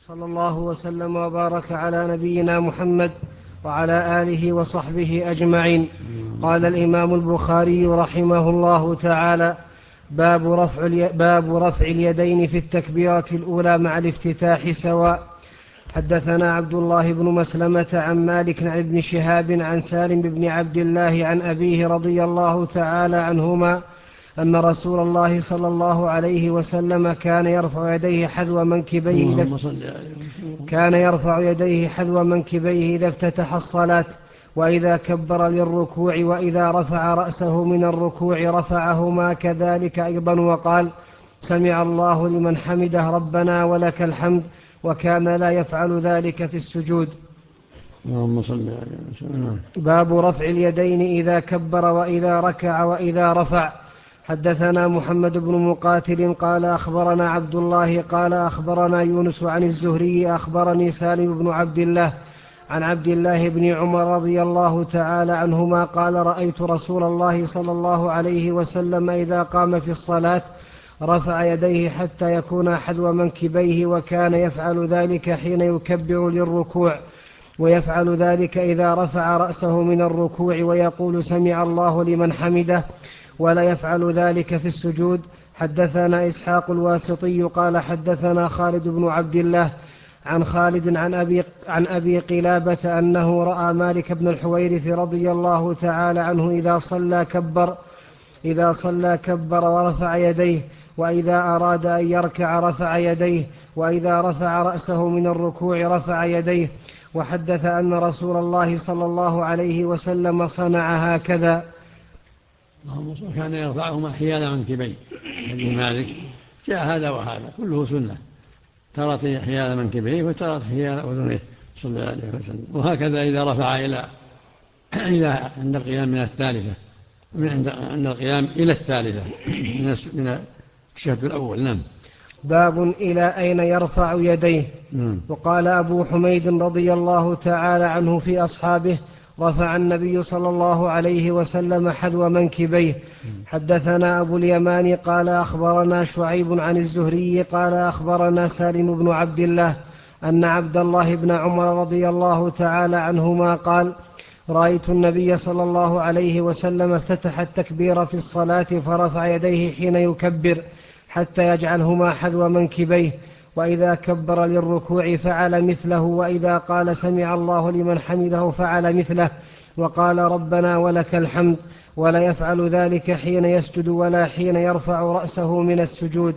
صلى الله وسلم وبارك على نبينا محمد وعلى آله وصحبه أجمعين. قال الإمام البخاري رحمه الله تعالى: باب رفع اليدين في التكبيرة الأولى مع الافتتاح سواء. حدثنا عبد الله بن مسلمة عن مالك عن ابن شهاب عن سالم بن عبد الله عن أبيه رضي الله تعالى عنهما أن رسول الله صلى الله عليه وسلم كان يرفع يديه حذو منكبيه إذا افتتح الصلاة، وإذا كبر للركوع، وإذا رفع رأسه من الركوع رفعهما كذلك أيضا، وقال: سمع الله لمن حمده ربنا ولك الحمد، وكان لا يفعل ذلك في السجود. اللهم صل على وسلم. باب رفع اليدين إذا كبر وإذا ركع وإذا رفع. حدثنا محمد بن مقاتل قال أخبرنا عبد الله قال أخبرنا يونس عن الزهري أخبرني سالم بن عبد الله عن عبد الله بن عمر رضي الله تعالى عنهما قال: رأيت رسول الله صلى الله عليه وسلم إذا قام في الصلاة رفع يديه حتى يكون حذو منكبيه، وكان يفعل ذلك حين يكبر للركوع، ويفعل ذلك إذا رفع رأسه من الركوع ويقول: سمع الله لمن حمده، ولا يفعل ذلك في السجود. حدثنا إسحاق الواسطي قال حدثنا خالد بن عبد الله عن خالد عن أبي قلابة أنه رأى مالك بن الحويرث رضي الله تعالى عنه إذا صلى كبر ورفع يديه، وإذا أراد أن يركع رفع يديه، وإذا رفع رأسه من الركوع رفع يديه. وحدث أن رسول الله صلى الله عليه وسلم صنع هكذا. كان يرفعهما حيال منكبيه. حديث مالك جاء هذا وهذا كله سنة، ترى حيال منكبيه وترى حيال أذنيه صلى الله عليه وسلم. وهكذا إذا رفع إلى عند القيام من الثالثة، عند القيام إلى الثالثة من الشهد الأول. نعم. باب إلى أين يرفع يديه. وقال أبو حميد رضي الله تعالى عنه في أصحابه: رفع النبي صلى الله عليه وسلم حذو منكبيه. حدثنا أبو اليمان قال أخبرنا شعيب عن الزهري قال أخبرنا سالم بن عبد الله أن عبد الله بن عمر رضي الله تعالى عنهما قال: رأيت النبي صلى الله عليه وسلم افتتح التكبير في الصلاة فرفع يديه حين يكبر حتى يجعلهما حذو منكبيه، وإذا كبر للركوع فعل مثله، وإذا قال سمع الله لمن حمده فعل مثله، وقال ربنا ولك الحمد، ولا يفعل ذلك حين يسجد ولا حين يرفع رأسه من السجود.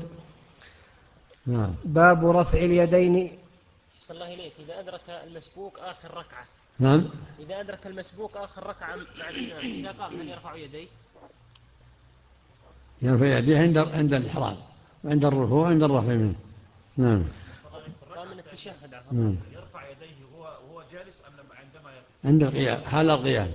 باب رفع اليدين. صلى الله إليك إذا أدرك المسبوق آخر ركعة. نعم. إذا أدرك المسبوق آخر ركعة مع الإمام إذا قام هل يرفع يديه؟ يرفع يديه عند الإحرام وعند الركوع وعند الرفع منه. نعم. من التشهد. يرفع يديه وهو جالس أم عندما عند القيام، حال القيام.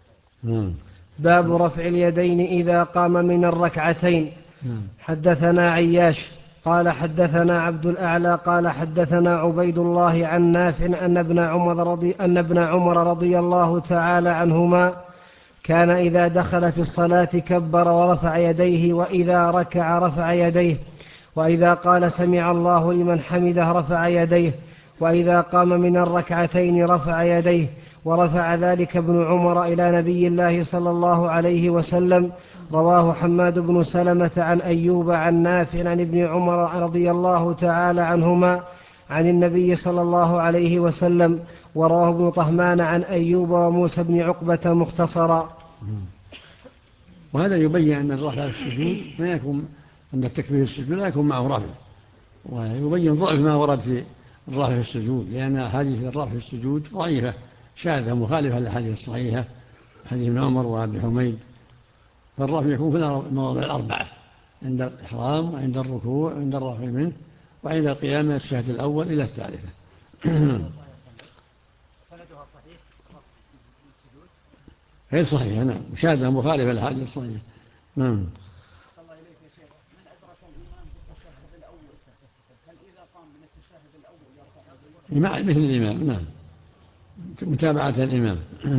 باب رفع اليدين إذا قام من الركعتين. حدثنا عياش قال حدثنا عبد الأعلى قال حدثنا عبيد الله عن نافع أن ابن عمر رضي الله تعالى عنهما كان إذا دخل في الصلاة كبر ورفع يديه، وإذا ركع رفع يديه، وإذا قال سمع الله لمن حمده رفع يديه، وإذا قام من الركعتين رفع يديه. ورفع ذلك ابن عمر إلى نبي الله صلى الله عليه وسلم. رواه حماد بن سلمة عن أيوب عن نافع عن ابن عمر رضي الله تعالى عنهما عن النبي صلى الله عليه وسلم. ورواه ابن طهمان عن أيوب وموسى بن عقبة مختصرا. وهذا يبين أن الرفع في السجود ما يكون عند التكبير السجود لا يكون معه رفع، ويبين ضعف ما ورد في الرفع في السجود، لأن أحاديث الرفع في السجود ضعيفة شاذة مخالفة للأحاديث الصحيحة، حديث ابن عمر وابي حميد. فالرفع يكون في المواضع الأربعة: عند الإحرام وعند الركوع وعند الرفع منه وعند القيام من الشهد الأول إلى الثالثة. سندها صحيح غير صحيحة. نعم. شاذة مخالفة للأحاديث الصحيحة. نعم. صلى الله عليه وسلم. من أدرك الإمام في التشهد الأول هل إذا قام من التشهد الأول يرفع مثل الإمام؟ نعم، متابعة الإمام.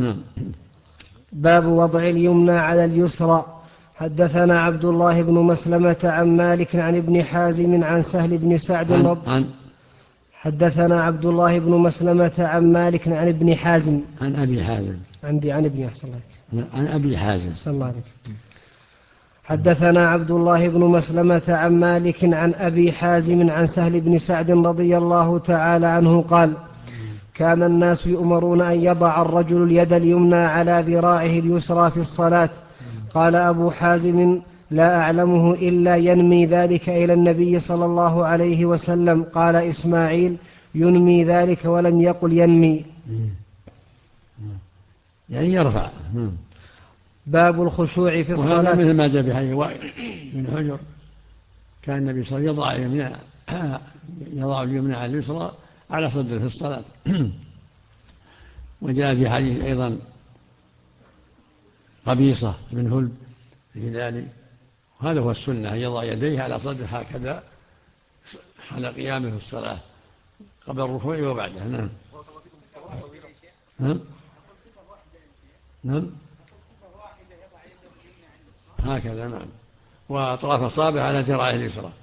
باب وضع اليمنى على اليسرى. حدثنا عبد الله بن مسلمة عن مالك عن ابن حازم عن سهل بن سعد حدثنا عبد الله بن مسلمة عن مالك عن ابن حازم. عن أبي حازم. عن ابن أحسن الله. عن أبي حازم. أحسن الله عليك. حدثنا عبد الله بن مسلمة عن مالك عن أبي حازم عن سهل بن سعد رضي الله تعالى عنه قال: كان الناس يؤمرون أن يضع الرجل اليد اليمنى على ذراعه اليسرى في الصلاة. قال أبو حازم: لا أعلمه إلا ينمي ذلك إلى النبي صلى الله عليه وسلم. قال إسماعيل: ينمي ذلك ولم يقل ينمي. يعني يرفع. باب الخشوع في الصلاة. وهذا مثل ما جاء في حديث وائل بن حجر، كان النبي صلى الله عليه وسلم يضع اليمنى على اليسرى على صدره في الصلاة. وجاء في حديث أيضا قبيصة بن هلب في ذلك. هذا هو السنة، أن يضع يديه على صدره هكذا على قيامه في الصلاة قبل الركوع وبعده. نعم. نعم. نعم. هكذا. نعم. وأطراف أصابعه على ذراعه اليسرى.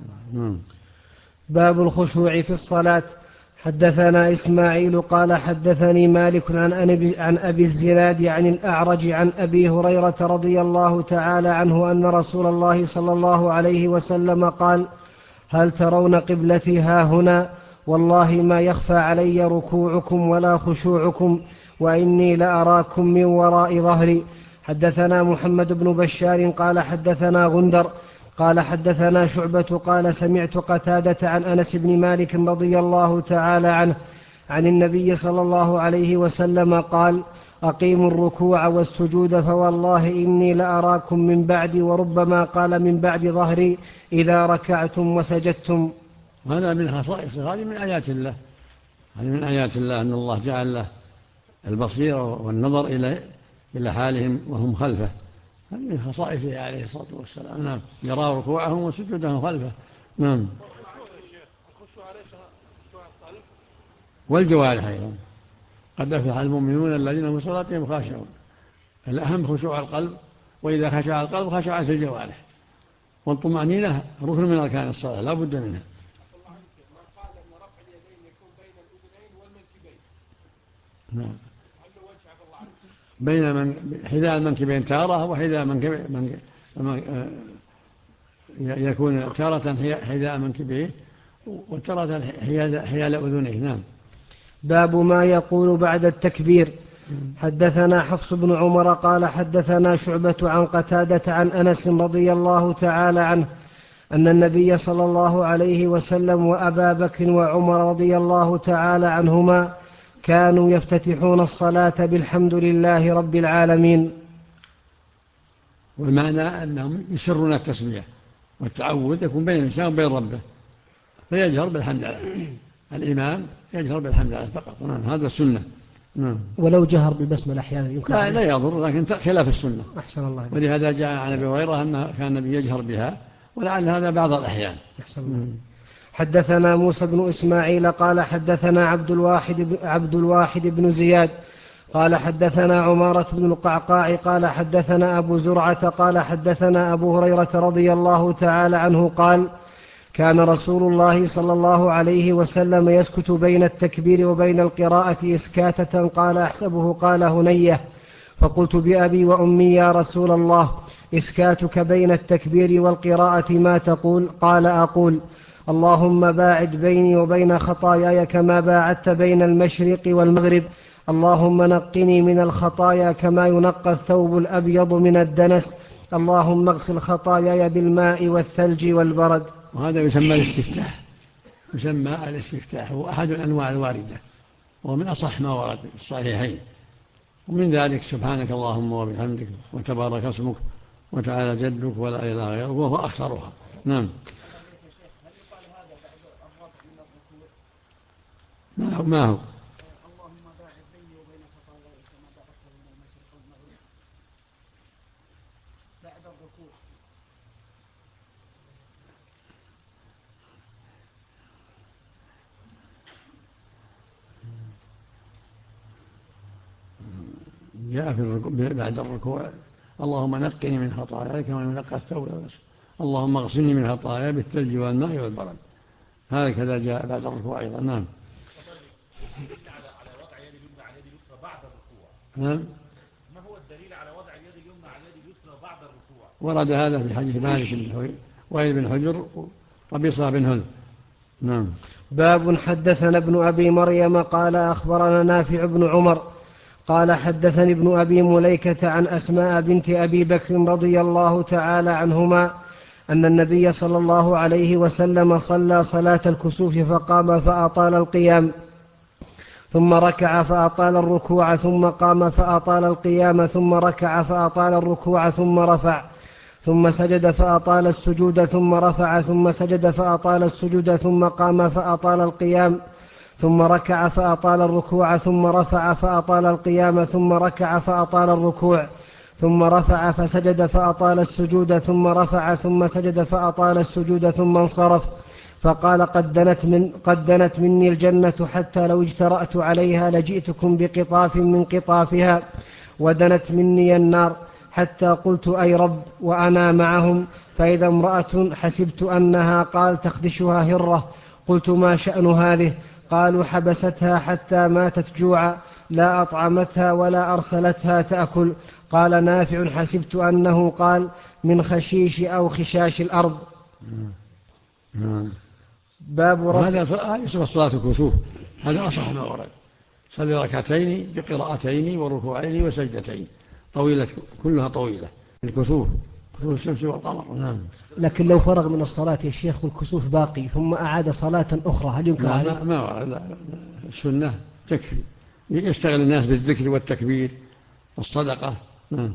باب الخشوع في الصلاة. حدثنا إسماعيل قال حدثني مالك عن أبي الزناد عن الأعرج عن أبي هريرة رضي الله تعالى عنه أن رسول الله صلى الله عليه وسلم قال: هل ترون قبلتي ها هنا؟ والله ما يخفى علي ركوعكم ولا خشوعكم، وإني لأراكم من وراء ظهري. حدثنا محمد بن بشار قال حدثنا غندر قال حدثنا شعبة قال سمعت قتادة عن أنس بن مالك رضي الله تعالى عنه عن النبي صلى الله عليه وسلم قال: أقيموا الركوع والسجود فوالله إني لأراكم من بعدي، وربما قال من بعد ظهري، إذا ركعتم وسجدتم. هذا من خصائص، هذه من آيات الله، هذه من آيات الله أن الله جعل له البصيرة والنظر إلى حالهم وهم خلفه. هذه من خصائصه عليه الصلاة والسلام. نعم. يرى ركوعهم وسجودهم خلفه. نعم. والجوارح أيضا. قد أفلح المؤمنون الذين هم في صلاتهم خاشعون. الأهم خشوع القلب، وإذا خشع القلب خشعت الجوارح. والطمأنينة ركن من أركان الصلاة لا بد منها. نعم. بين حذاء المنكبين تارة، وحذاء يكون تارة حذاء منكبيه وتارة حيال أذنيه. نعم. باب ما يقول بعد التكبير. حدثنا حفص بن عمر قال حدثنا شعبة عن قتادة عن أنس رضي الله تعالى عنه أن النبي صلى الله عليه وسلم وأبا بكر وعمر رضي الله تعالى عنهما كانوا يفتتحون الصلاة بالحمد لله رب العالمين. والمعنى أنهم يسرون التسبيح والتعوذ يكون بين الإنسان وبين ربه، فيجهر بالحمد لله. الإمام يجهر بالحمد لله فقط. نعم. هذا السنة. نعم. ولو جهر بالبسملة أحيانا يمكن. لا يضر، لكن خلاف السنة. أحسن الله. ولهذا جاء عن أبي هريرة أن كان النبي يجهر بها، ولعل هذا بعض الأحيان. أحسن الله. حدثنا موسى بن إسماعيل قال حدثنا عبد الواحد بن زياد قال حدثنا عمارة بن القعقاع قال حدثنا أبو زرعة قال حدثنا أبو هريرة رضي الله تعالى عنه قال: كان رسول الله صلى الله عليه وسلم يسكت بين التكبير وبين القراءة إسكاتة. قال أحسبه قال هنية. فقلت بأبي وأمي يا رسول الله، إسكاتك بين التكبير والقراءة ما تقول؟ قال: أقول: اللهم باعد بيني وبين خطاياي كما باعدت بين المشرق والمغرب، اللهم نقني من الخطايا كما ينقى الثوب الأبيض من الدنس، اللهم اغسل خطاياي بالماء والثلج والبرد. وهذا يسمى الاستفتاح. يسمى الاستفتاح، هو أحد الأنواع الواردة، ومن أصح ما ورد في الصحيحين. ومن ذلك سبحانك اللهم وبحمدك وتبارك اسمك وتعالى جدك ولا إله غيرك، وهو أكثرها. نعم. ما هو اللهم باعد بيني وبين خطاياي كما باعدت بين المشرق والمغرب بعد الركوع. جاء في بعد الركوع: اللهم نقني من خطاياي كما ينقى الثوب الأبيض، اللهم اغسلني من خطاياي بالثلج والماء والبرد. هكذا جاء بعد الركوع أيضا. نعم. على وضع اليد اليمنى على اليد اليسرى بعد الركوع. نعم. ما هو الدليل على وضع اليد اليمنى على اليد اليسرى بعد الركوع؟ ورد هذا في حديث مالك بن وائل بن حجر وقبيصة بن هند. نعم. باب حدثنا ابن أبي مريم قال أخبرنا نافع بن عمر قال حدثني ابن أبي مليكة عن أسماء بنت أبي بكر رضي الله تعالى عنهما أن النبي صلى الله عليه وسلم صلى صلاة الكسوف فقام فأطال القيام ثم ركع فأطال الركوع ثم قام فأطال القيام ثم ركع فأطال الركوع ثم رفع ثم سجد فأطال السجود ثم رفع ثم سجد فأطال السجود ثم قام فأطال القيام ثم ركع فأطال الركوع ثم رفع فأطال القيام ثم ركع فأطال الركوع ثم رفع فسجد فأطال السجود ثم رفع ثم سجد فأطال السجود ثم انصرف فقال قد دنت مني الجنة حتى لو اجترأت عليها لجئتكم بقطاف من قطافها ودنت مني النار حتى قلت أي رب وأنا معهم فإذا امرأة حسبت أنها قال تخدشها هرة قلت ما شأن هذه قالوا حبستها حتى ماتت جوعا لا أطعمتها ولا أرسلتها تأكل قال نافع حسبت أنه قال من خشيش أو خشاش الأرض. باب هذا يسمى صلاة الكسوف، هذا أصح ما ورد. صلي ركعتين بقراءتين وركوعين وسجدتين طويلة، كلها طويلة، الكسوف كسوف الشمس والقمر. نعم. لكن لو فرغ من الصلاة يا شيخ والكسوف باقي ثم أعاد صلاة أخرى هل ينكر عليه؟ ما ورد. السنة تكفي، يشتغل الناس بالذكر والتكبير والصدقة. نعم.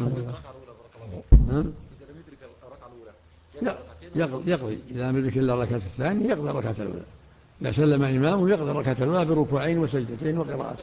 يقضي إذا لم يدرك إلا الركعة الثانية يقضي الركعة الأولى، إذا سلم إمامه يقضي الركعة الأولى بركوعين وسجدتين وقراءته.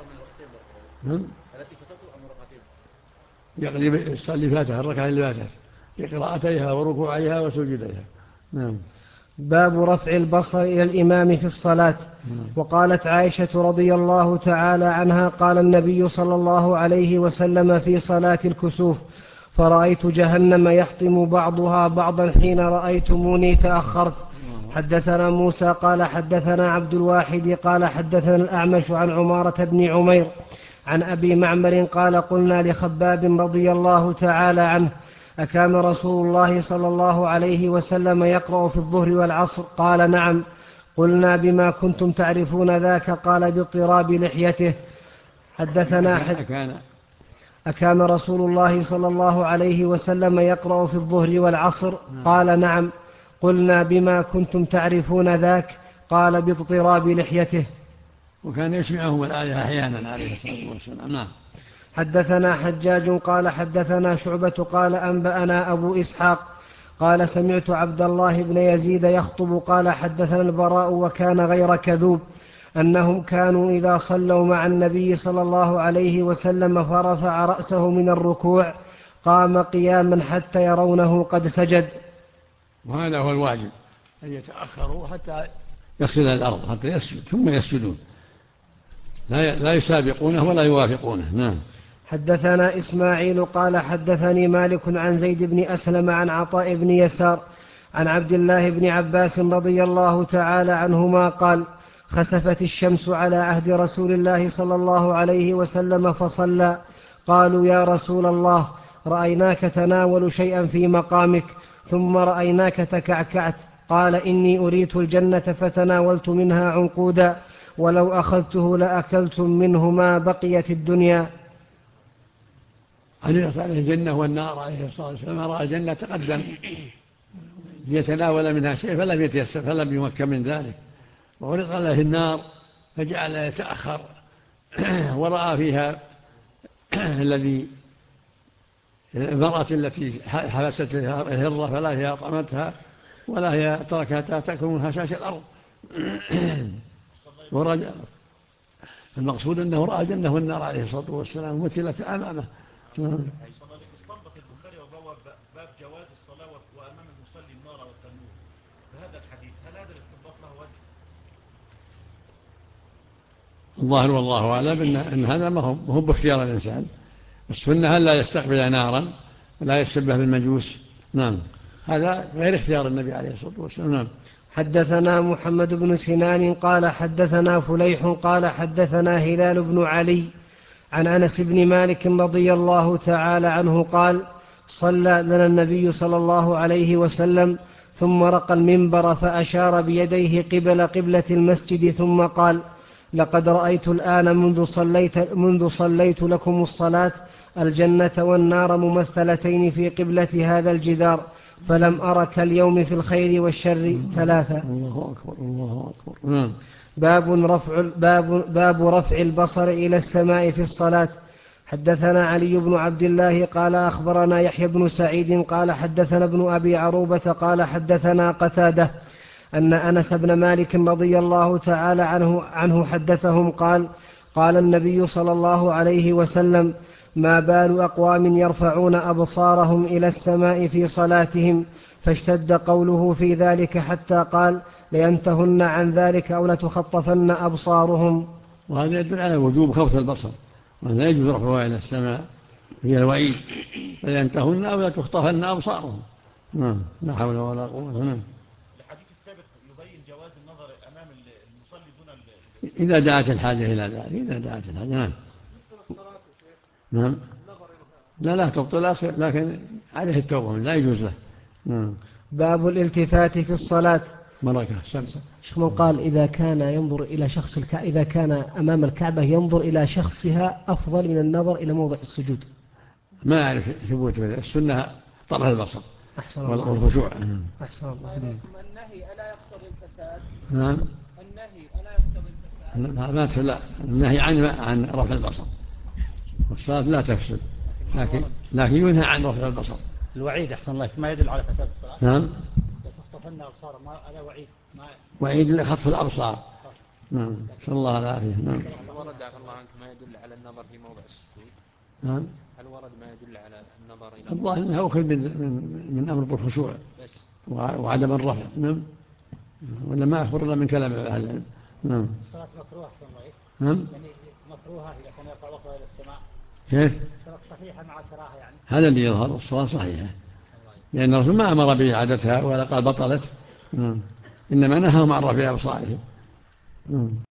يقضي اللي فاتها الركعة اللي فاتت بقراءتيها وركوعيها وسجوديها. نعم. باب رفع البصر إلى الإمام في الصلاة. وقالت عائشة رضي الله تعالى عنها قال النبي صلى الله عليه وسلم في صلاة الكسوف فرأيت جهنم يحطم بعضها بعضا حين رأيتموني تأخرت. حدثنا موسى قال حدثنا عبد الواحد قال حدثنا الأعمش عن عمارة بن عمير عن أبي معمر قال قلنا لخباب رضي الله تعالى عنه أكان رسول الله صلى الله عليه وسلم يقرأ في الظهر والعصر؟ قال نعم. قلنا بما كنتم تعرفون ذاك؟ قال باضطراب لحيته. حدثنا أكان رسول الله صلى الله عليه وسلم يقرأ في الظهر والعصر؟ قال نعم. قلنا بما كنتم تعرفون ذاك؟ قال باضطراب لحيته. وكان يسمعهم الآية أحيانا عليه الصلاة والسلام. نعم. حدثنا حجاج قال حدثنا شعبة قال أنبأنا أبو إسحاق قال سمعت عبد الله بن يزيد يخطب قال حدثنا البراء وكان غير كذوب أنهم كانوا إذا صلوا مع النبي صلى الله عليه وسلم فرفع رأسه من الركوع قام قياما حتى يرونه قد سجد. وهذا هو الواجب، أن يتأخروا حتى يصل الأرض حتى يسجد ثم يسجدون، لا يسابقونه ولا يوافقونه. نعم. حدثنا إسماعيل قال حدثني مالك عن زيد بن أسلم عن عطاء بن يسار عن عبد الله بن عباس رضي الله تعالى عنهما قال خسفت الشمس على عهد رسول الله صلى الله عليه وسلم فصلى. قالوا يا رسول الله رأيناك تناول شيئا في مقامك ثم رأيناك تكعكعت. قال إني أريت الجنة فتناولت منها عنقودا ولو أخذته لأكلتم منه ما بقيت الدنيا. أن يرفع له الجنة والنار عليه الصلاة والسلام، رأى الجنة تقدم ليتناول منها شيء فلم يتيسر فلم يمكن من ذلك، وعرض له النار فجعل يتأخر ورأى فيها المرأة التي حبست الهرة فلا هي أطعمتها ولا هي تركتها تأكل من هشاش الأرض. ورجع المقصود أنه رأى الجنة والنار عليه الصلاة والسلام مثلة أمامه. استنبط البخاري وبواب باب جواز الصلاة وأمام المصلي النار والتنور بهذا الحديث، هل هذا الاستنباط له وجه؟ الظاهر والله أعلم أن هذا ما هو باختيار الإنسان، السنة لا يستقبل نارا ولا يسبه بالمجوس. نعم. هذا غير اختيار النبي عليه الصلاة والسلام. نعم. حدثنا محمد بن سنان قال حدثنا فليح قال حدثنا هلال بن علي عن أنس بن مالك رضي الله تعالى عنه قال صلى لنا النبي صلى الله عليه وسلم ثم رقى المنبر فأشار بيديه قبل قبلة المسجد ثم قال لقد رأيت الآن منذ صليت لكم الصلاة الجنة والنار ممثلتين في قبلة هذا الجدار فلم أر كاليوم في الخير والشر ثلاثة. الله أكبر الله أكبر. باب رفع البصر إلى السماء في الصلاة. حدثنا علي بن عبد الله قال أخبرنا يحيى بن سعيد قال حدثنا ابن أبي عروبة قال حدثنا قتادة أن أنس بن مالك رضي الله تعالى عنه حدثهم قال النبي صلى الله عليه وسلم ما بال أقوام يرفعون أبصارهم إلى السماء في صلاتهم فاشتد قوله في ذلك حتى قال لينتهن عن ذلك أو لتخطفن أبصارهم. وهذا يدل على وجوب خوف البصر وأن لا يجوز رفعها إلى السماء هي الوعيد لينتهن أو لتخطفن أبصارهم. لا حول ولا قوة. الحديث السابق يبين جواز النظر أمام المصلي دون إذا دعت الحاجة إلى ذلك. إذا دعت الحاجة. نعم. لا تبطل لكن عليه التوبة لا يجوز له. باب الالتفات في الصلاة. بركة شمسة. شيخ من قال إذا كان ينظر إلى شخص إذا كان أمام الكعبة ينظر إلى شخصها أفضل من النظر إلى موضع السجود. ما أعرف ثبوت السنة طرف البصر والخشوع. أحسن الله. النهي ألا يقتضي الفساد؟ نعم. النهي ألا يقتضي الفساد؟ لا النهي عن رفع البصر والصلاة لا تفسد لكن ينهى عن رفع البصر. الوعيد أحسن الله ما يدل على فساد الصلاة. نعم. تخطفن أبصار ما هذا وعيد. وعيد لخطف الأبصار. نعم. صلى الله العافية. نعم. هل ورد عفى الله عنك ما يدل على النظر في موضع السجود؟ نعم. هل ورد ما يدل على النظر إلى الظاهر أنها أخذ من أمر بالخشوع وعدم الرفع. نعم. ولا ما أخبر إلا من كلام أهل العلم. نعم. الصلاة مكروهة أحسن الله. نعم. يعني مكروهة إذا كان يرفع بصره إلى السماء. كيف؟ الصلاة صحيحة مع الكراهة يعني. هذا اللي يظهر الصلاة صحيحة لأن الرسول ما أمر بإعادتها ولا قال بطلت. إنما نهاهم عن رفع أبصارهم.